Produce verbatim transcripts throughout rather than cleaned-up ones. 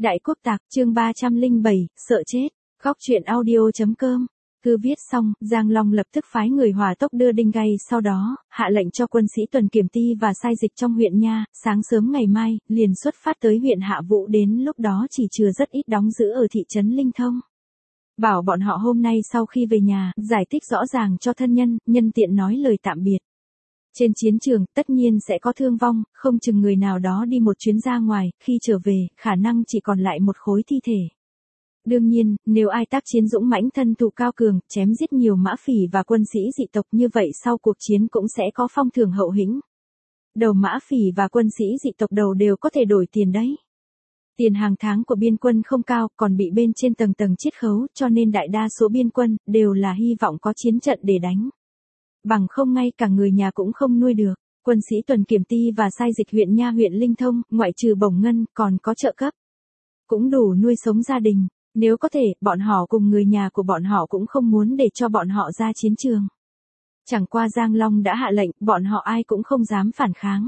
Đại quốc tạc, chương ba trăm lẻ bảy, sợ chết. Góc truyện audio chấm com. Cứ viết xong, Giang Long lập tức phái người hỏa tốc đưa đinh gay, sau đó, hạ lệnh cho quân sĩ tuần kiểm ty và sai dịch trong huyện nha, sáng sớm ngày mai, liền xuất phát tới huyện Hạ Vũ, đến lúc đó chỉ chừa rất ít đóng giữ ở thị trấn Linh Thông. Bảo bọn họ hôm nay sau khi về nhà, giải thích rõ ràng cho thân nhân, nhân tiện nói lời tạm biệt. Trên chiến trường, tất nhiên sẽ có thương vong, không chừng người nào đó đi một chuyến ra ngoài, khi trở về, khả năng chỉ còn lại một khối thi thể. Đương nhiên, nếu ai tác chiến dũng mãnh thân thủ cao cường, chém giết nhiều mã phỉ và quân sĩ dị tộc như vậy sau cuộc chiến cũng sẽ có phong thưởng hậu hĩnh. Đầu mã phỉ và quân sĩ dị tộc đầu đều có thể đổi tiền đấy. Tiền hàng tháng của biên quân không cao, còn bị bên trên tầng tầng chiết khấu, cho nên đại đa số biên quân, đều là hy vọng có chiến trận để đánh. Bằng không ngay cả người nhà cũng không nuôi được. Quân sĩ tuần kiểm ty và sai dịch huyện nha huyện Linh Thông, ngoại trừ bổng ngân, còn có trợ cấp. Cũng đủ nuôi sống gia đình. Nếu có thể, bọn họ cùng người nhà của bọn họ cũng không muốn để cho bọn họ ra chiến trường. Chẳng qua Giang Long đã hạ lệnh, bọn họ ai cũng không dám phản kháng.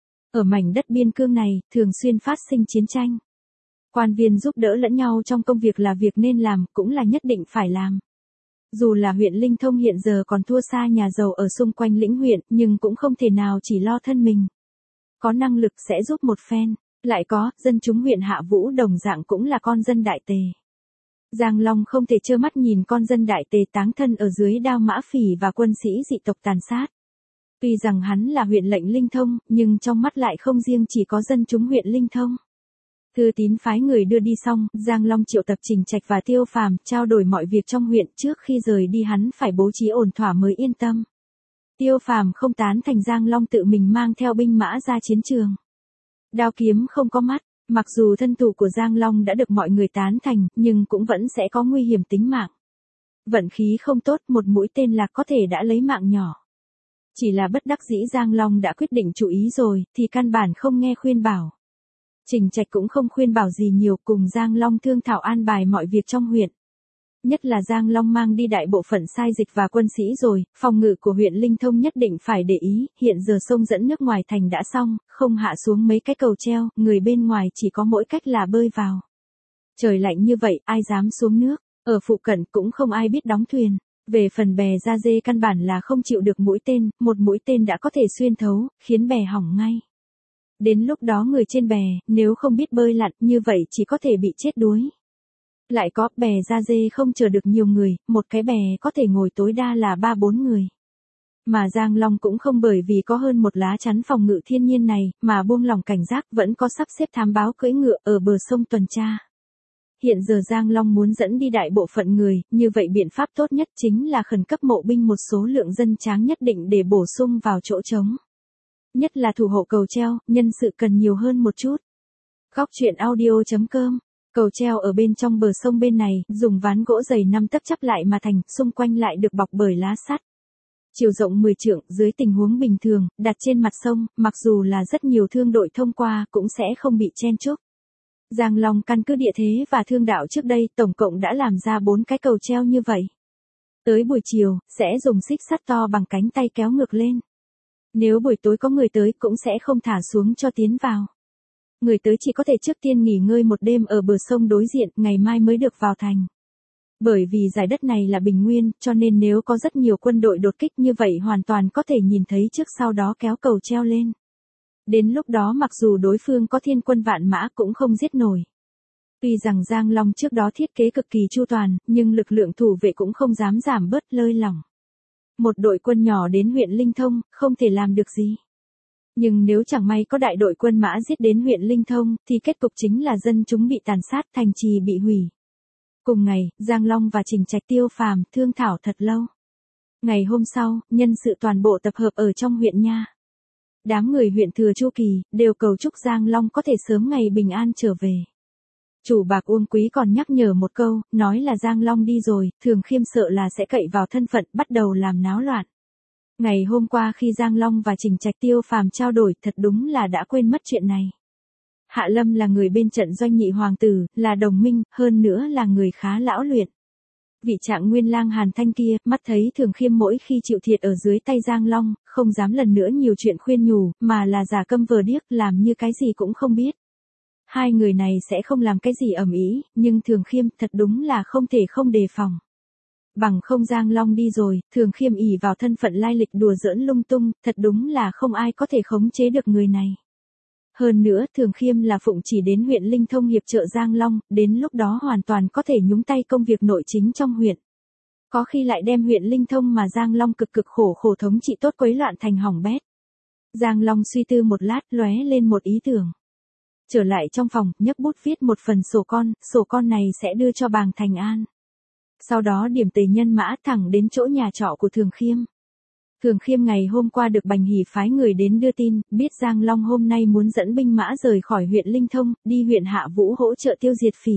Ở mảnh đất biên cương này, thường xuyên phát sinh chiến tranh. Quan viên giúp đỡ lẫn nhau trong công việc là việc nên làm, cũng là nhất định phải làm. Dù là huyện Linh Thông hiện giờ còn thua xa nhà giàu ở xung quanh lĩnh huyện, nhưng cũng không thể nào chỉ lo thân mình. Có năng lực sẽ giúp một phen. Lại có, dân chúng huyện Hạ Vũ đồng dạng cũng là con dân đại tề. Giang Long không thể trơ mắt nhìn con dân đại tề táng thân ở dưới đao mã phỉ và quân sĩ dị tộc tàn sát. Tuy rằng hắn là huyện lệnh Linh Thông, nhưng trong mắt lại không riêng chỉ có dân chúng huyện Linh Thông. Thư tín phái người đưa đi xong, Giang Long triệu tập Trình Trạch và Tiêu Phàm, trao đổi mọi việc trong huyện, trước khi rời đi hắn phải bố trí ổn thỏa mới yên tâm. Tiêu Phàm không tán thành Giang Long tự mình mang theo binh mã ra chiến trường. Đao kiếm không có mắt, mặc dù thân thủ của Giang Long đã được mọi người tán thành, nhưng cũng vẫn sẽ có nguy hiểm tính mạng. Vận khí không tốt, một mũi tên lạc có thể đã lấy mạng nhỏ. Chỉ là bất đắc dĩ Giang Long đã quyết định chủ ý rồi, thì căn bản không nghe khuyên bảo. Trình Trạch cũng không khuyên bảo gì nhiều, cùng Giang Long thương thảo an bài mọi việc trong huyện. Nhất là Giang Long mang đi đại bộ phận sai dịch và quân sĩ rồi, phòng ngự của huyện Linh Thông nhất định phải để ý, hiện giờ sông dẫn nước ngoài thành đã xong, không hạ xuống mấy cái cầu treo, người bên ngoài chỉ có mỗi cách là bơi vào. Trời lạnh như vậy, ai dám xuống nước, ở phụ cận cũng không ai biết đóng thuyền. Về phần bè da dê căn bản là không chịu được mũi tên, một mũi tên đã có thể xuyên thấu, khiến bè hỏng ngay. Đến lúc đó người trên bè, nếu không biết bơi lặn như vậy chỉ có thể bị chết đuối. Lại có, bè da dê không chờ được nhiều người, một cái bè có thể ngồi tối đa là ba bốn người. Mà Giang Long cũng không bởi vì có hơn một lá chắn phòng ngự thiên nhiên này, mà buông lỏng cảnh giác, vẫn có sắp xếp thám báo cưỡi ngựa ở bờ sông tuần tra. Hiện giờ Giang Long muốn dẫn đi đại bộ phận người, như vậy biện pháp tốt nhất chính là khẩn cấp mộ binh một số lượng dân tráng nhất định để bổ sung vào chỗ trống. Nhất là thủ hộ cầu treo, nhân sự cần nhiều hơn một chút. Góc truyện audio chấm com. Cầu treo ở bên trong bờ sông bên này, dùng ván gỗ dày năm tấc chắp lại mà thành, xung quanh lại được bọc bởi lá sắt. Chiều rộng mười trượng, dưới tình huống bình thường, đặt trên mặt sông, mặc dù là rất nhiều thương đội thông qua, cũng sẽ không bị chen chúc. Giang Long căn cứ địa thế và thương đạo trước đây, tổng cộng đã làm ra bốn cái cầu treo như vậy. Tới buổi chiều, sẽ dùng xích sắt to bằng cánh tay kéo ngược lên. Nếu buổi tối có người tới, cũng sẽ không thả xuống cho tiến vào. Người tới chỉ có thể trước tiên nghỉ ngơi một đêm ở bờ sông đối diện, ngày mai mới được vào thành. Bởi vì giải đất này là bình nguyên, cho nên nếu có rất nhiều quân đội đột kích như vậy hoàn toàn có thể nhìn thấy trước sau đó kéo cầu treo lên. Đến lúc đó mặc dù đối phương có thiên quân vạn mã cũng không giết nổi. Tuy rằng Giang Long trước đó thiết kế cực kỳ chu toàn, nhưng lực lượng thủ vệ cũng không dám giảm bớt lơi lỏng. Một đội quân nhỏ đến huyện Linh Thông, không thể làm được gì. Nhưng nếu chẳng may có đại đội quân mã giết đến huyện Linh Thông, thì kết cục chính là dân chúng bị tàn sát, thành trì bị hủy. Cùng ngày, Giang Long và Trình Trạch Tiêu Phàm thương thảo thật lâu. Ngày hôm sau, nhân sự toàn bộ tập hợp ở trong huyện nha. Đám người huyện Thừa Chu Kỳ, đều cầu chúc Giang Long có thể sớm ngày bình an trở về. Chủ bạc Uông Quý còn nhắc nhở một câu, nói là Giang Long đi rồi, Thường Khiêm sợ là sẽ cậy vào thân phận, bắt đầu làm náo loạn. Ngày hôm qua khi Giang Long và Trình Trạch Tiêu Phàm trao đổi, thật đúng là đã quên mất chuyện này. Hạ Lâm là người bên trận doanh nhị hoàng tử, là đồng minh, hơn nữa là người khá lão luyện. Vị trạng nguyên lang Hàn Thanh kia, mắt thấy Thường Khiêm mỗi khi chịu thiệt ở dưới tay Giang Long, không dám lần nữa nhiều chuyện khuyên nhủ, mà là giả câm vờ điếc, làm như cái gì cũng không biết. Hai người này sẽ không làm cái gì ầm ĩ, nhưng Thường Khiêm thật đúng là không thể không đề phòng. Bằng không Giang Long đi rồi, Thường Khiêm ỷ vào thân phận lai lịch đùa giỡn lung tung, thật đúng là không ai có thể khống chế được người này. Hơn nữa Thường Khiêm là phụng chỉ đến huyện Linh Thông hiệp trợ Giang Long, đến lúc đó hoàn toàn có thể nhúng tay công việc nội chính trong huyện. Có khi lại đem huyện Linh Thông mà Giang Long cực cực khổ khổ thống trị tốt quấy loạn thành hỏng bét. Giang Long suy tư một lát lóe lên một ý tưởng. Trở lại trong phòng, nhấc bút viết một phần sổ con, sổ con này sẽ đưa cho Bàng Thành An. Sau đó điểm tề nhân mã thẳng đến chỗ nhà trọ của Thường Khiêm. Thường Khiêm ngày hôm qua được Bành Hỷ phái người đến đưa tin, biết Giang Long hôm nay muốn dẫn binh mã rời khỏi huyện Linh Thông, đi huyện Hạ Vũ hỗ trợ tiêu diệt phỉ.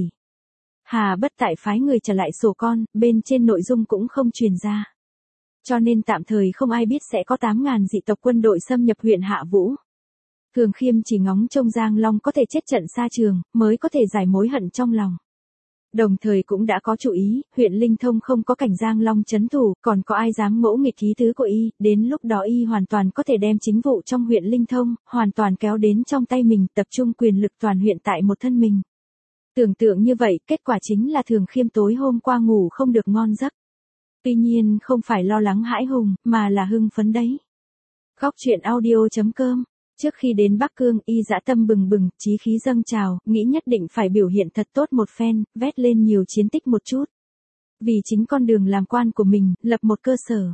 Hà Bất Tại phái người trả lại sổ con, bên trên nội dung cũng không truyền ra. Cho nên tạm thời không ai biết sẽ có tám ngàn dị tộc quân đội xâm nhập huyện Hạ Vũ. Thường Khiêm chỉ ngóng trông Giang Long có thể chết trận xa trường, mới có thể giải mối hận trong lòng. Đồng thời cũng đã có chú ý, huyện Linh Thông không có cảnh Giang Long trấn thủ, còn có ai dám ngỗ nghịch ý tứ của y, đến lúc đó y hoàn toàn có thể đem chính vụ trong huyện Linh Thông, hoàn toàn kéo đến trong tay mình, tập trung quyền lực toàn huyện tại một thân mình. Tưởng tượng như vậy, kết quả chính là Thường Khiêm tối hôm qua ngủ không được ngon giấc. Tuy nhiên không phải lo lắng hãi hùng, mà là hưng phấn đấy. Góc truyện audio chấm com. Trước khi đến Bắc Cương, y dã tâm bừng bừng, chí khí dâng trào, nghĩ nhất định phải biểu hiện thật tốt một phen, vét lên nhiều chiến tích một chút. Vì chính con đường làm quan của mình, lập một cơ sở.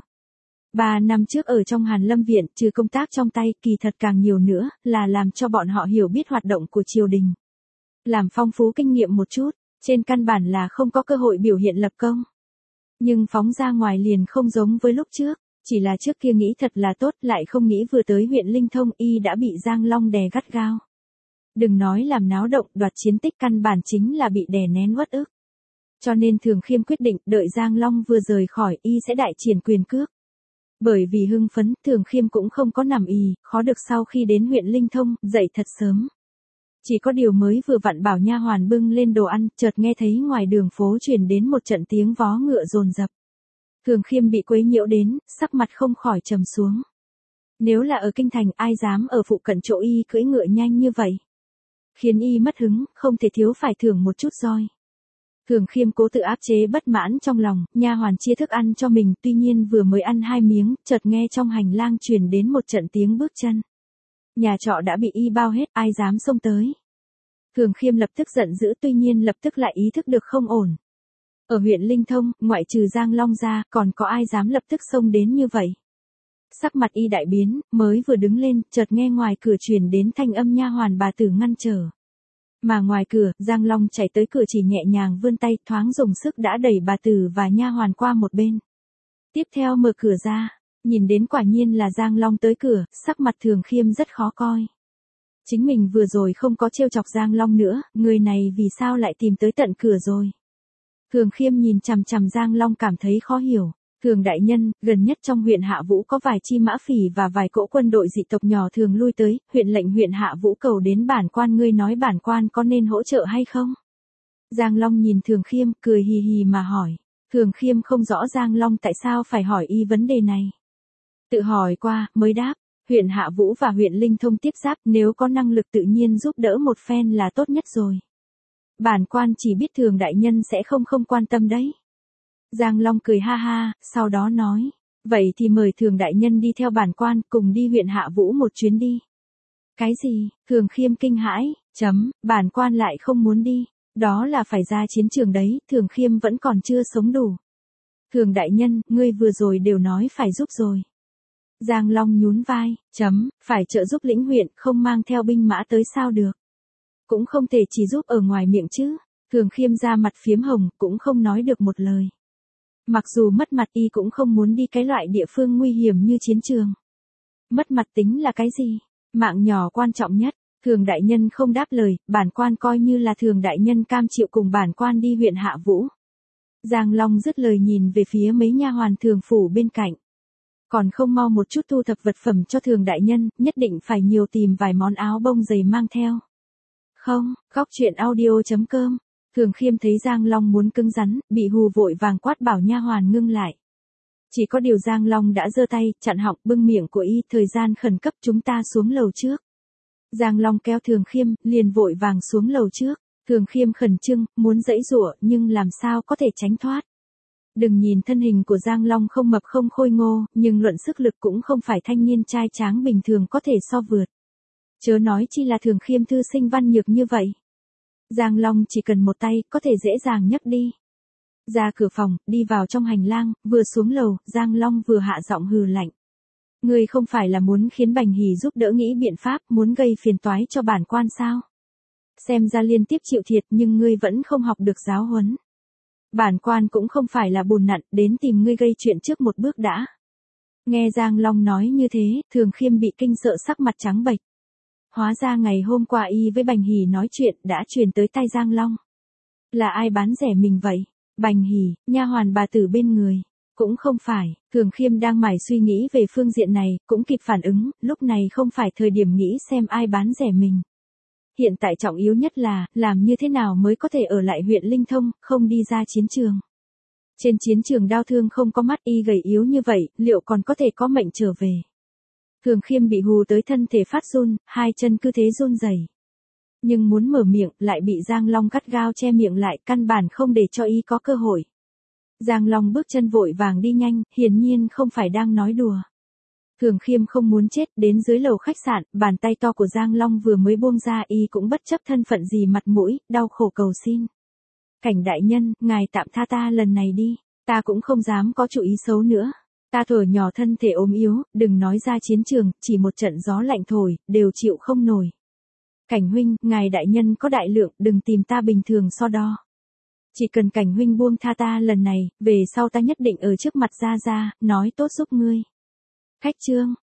Ba năm trước ở trong Hàn Lâm Viện, trừ công tác trong tay, kỳ thật càng nhiều nữa, là làm cho bọn họ hiểu biết hoạt động của triều đình. Làm phong phú kinh nghiệm một chút, trên căn bản là không có cơ hội biểu hiện lập công. Nhưng phóng ra ngoài liền không giống với lúc trước. Chỉ là trước kia nghĩ thật là tốt, lại không nghĩ vừa tới huyện Linh Thông y đã bị Giang Long đè gắt gao. Đừng nói làm náo động, đoạt chiến tích, căn bản chính là bị đè nén uất ức. Cho nên Thường Khiêm quyết định đợi Giang Long vừa rời khỏi y sẽ đại triển quyền cước. Bởi vì hưng phấn, Thường Khiêm cũng không có nằm ì, khó được sau khi đến huyện Linh Thông, dậy thật sớm. Chỉ có điều mới vừa vặn bảo nha hoàn bưng lên đồ ăn, chợt nghe thấy ngoài đường phố truyền đến một trận tiếng vó ngựa dồn dập. Thường Khiêm bị quấy nhiễu đến, sắc mặt không khỏi trầm xuống. Nếu là ở kinh thành, ai dám ở phụ cận chỗ y cưỡi ngựa nhanh như vậy? Khiến y mất hứng, không thể thiếu phải thưởng một chút roi. Thường Khiêm cố tự áp chế bất mãn trong lòng, nha hoàn chia thức ăn cho mình, tuy nhiên vừa mới ăn hai miếng, chợt nghe trong hành lang truyền đến một trận tiếng bước chân. Nhà trọ đã bị y bao hết, ai dám xông tới? Thường Khiêm lập tức giận dữ, tuy nhiên lập tức lại ý thức được không ổn. Ở huyện Linh Thông, ngoại trừ Giang Long ra, còn có ai dám lập tức xông đến như vậy? Sắc mặt y đại biến, mới vừa đứng lên, chợt nghe ngoài cửa truyền đến thanh âm nha hoàn bà tử ngăn trở. Mà ngoài cửa, Giang Long chạy tới cửa chỉ nhẹ nhàng vươn tay, thoáng dùng sức đã đẩy bà tử và nha hoàn qua một bên. Tiếp theo mở cửa ra, nhìn đến quả nhiên là Giang Long tới cửa, sắc mặt Thường Khiêm rất khó coi. Chính mình vừa rồi không có trêu chọc Giang Long nữa, người này vì sao lại tìm tới tận cửa rồi? Thường Khiêm nhìn chằm chằm Giang Long cảm thấy khó hiểu. Thường đại nhân, gần nhất trong huyện Hạ Vũ có vài chi mã phỉ và vài cỗ quân đội dị tộc nhỏ thường lui tới, huyện lệnh huyện Hạ Vũ cầu đến bản quan, ngươi nói bản quan có nên hỗ trợ hay không? Giang Long nhìn Thường Khiêm, cười hì hì mà hỏi. Thường Khiêm không rõ Giang Long tại sao phải hỏi y vấn đề này. Tự hỏi qua, mới đáp, huyện Hạ Vũ và huyện Linh Thông tiếp giáp, nếu có năng lực tự nhiên giúp đỡ một phen là tốt nhất rồi. Bản quan chỉ biết Thường đại nhân sẽ không không quan tâm đấy. Giang Long cười ha ha, sau đó nói, vậy thì mời Thường đại nhân đi theo bản quan, cùng đi huyện Hạ Vũ một chuyến đi. Cái gì? Thường Khiêm kinh hãi, chấm, bản quan lại không muốn đi, đó là phải ra chiến trường đấy, Thường Khiêm vẫn còn chưa sống đủ. Thường đại nhân, ngươi vừa rồi đều nói phải giúp rồi. Giang Long nhún vai, chấm, phải trợ giúp lĩnh huyện, không mang theo binh mã tới sao được. Cũng không thể chỉ giúp ở ngoài miệng chứ. Thường Khiêm ra mặt phiếm hồng, cũng không nói được một lời. Mặc dù mất mặt y cũng không muốn đi cái loại địa phương nguy hiểm như chiến trường. Mất mặt tính là cái gì? Mạng nhỏ quan trọng nhất. Thường đại nhân không đáp lời, bản quan coi như là Thường đại nhân cam chịu cùng bản quan đi huyện Hạ Vũ. Giang Long dứt lời nhìn về phía mấy nha hoàn thường phủ bên cạnh. Còn không mau một chút thu thập vật phẩm cho Thường đại nhân, nhất định phải nhiều tìm vài món áo bông dày mang theo. Không, góc truyện audio chấm com. Thường Khiêm thấy Giang Long muốn cứng rắn, bị hù vội vàng quát bảo nha hoàn ngưng lại. Chỉ có điều Giang Long đã giơ tay, chặn họng bưng miệng của y, thời gian khẩn cấp, chúng ta xuống lầu trước. Giang Long kéo Thường Khiêm, liền vội vàng xuống lầu trước. Thường Khiêm khẩn trương, muốn giãy giụa nhưng làm sao có thể tránh thoát. Đừng nhìn thân hình của Giang Long không mập không khôi ngô, nhưng luận sức lực cũng không phải thanh niên trai tráng bình thường có thể so vượt. Chớ nói chi là Thường Khiêm thư sinh văn nhược như vậy. Giang Long chỉ cần một tay, có thể dễ dàng nhấc đi. Ra cửa phòng, đi vào trong hành lang, vừa xuống lầu, Giang Long vừa hạ giọng hừ lạnh. Ngươi không phải là muốn khiến Bành Hỷ giúp đỡ nghĩ biện pháp, muốn gây phiền toái cho bản quan sao? Xem ra liên tiếp chịu thiệt nhưng ngươi vẫn không học được giáo huấn. Bản quan cũng không phải là bùn nặn, đến tìm ngươi gây chuyện trước một bước đã. Nghe Giang Long nói như thế, Thường Khiêm bị kinh sợ sắc mặt trắng bệch. Hóa ra ngày hôm qua y với Bành Hỷ nói chuyện đã truyền tới tai Giang Long. Là ai bán rẻ mình vậy? Bành Hỷ, nha hoàn bà tử bên người. Cũng không phải, Thường Khiêm đang mải suy nghĩ về phương diện này, cũng kịp phản ứng, lúc này không phải thời điểm nghĩ xem ai bán rẻ mình. Hiện tại trọng yếu nhất là, làm như thế nào mới có thể ở lại huyện Linh Thông, không đi ra chiến trường. Trên chiến trường đao thương không có mắt y gầy yếu như vậy, liệu còn có thể có mệnh trở về. Thường Khiêm bị hù tới thân thể phát run, hai chân cứ thế run rẩy. Nhưng muốn mở miệng, lại bị Giang Long gắt gao che miệng lại, căn bản không để cho y có cơ hội. Giang Long bước chân vội vàng đi nhanh, hiển nhiên không phải đang nói đùa. Thường Khiêm không muốn chết, đến dưới lầu khách sạn, bàn tay to của Giang Long vừa mới buông ra y cũng bất chấp thân phận gì mặt mũi, đau khổ cầu xin. Cảnh đại nhân, ngài tạm tha ta lần này đi, ta cũng không dám có chủ ý xấu nữa. Ta thuở nhỏ thân thể ốm yếu, đừng nói ra chiến trường, chỉ một trận gió lạnh thổi, đều chịu không nổi. Cảnh huynh, ngài đại nhân có đại lượng, đừng tìm ta bình thường so đo. Chỉ cần Cảnh huynh buông tha ta lần này, về sau ta nhất định ở trước mặt Gia Gia, nói tốt giúp ngươi. Khách trương,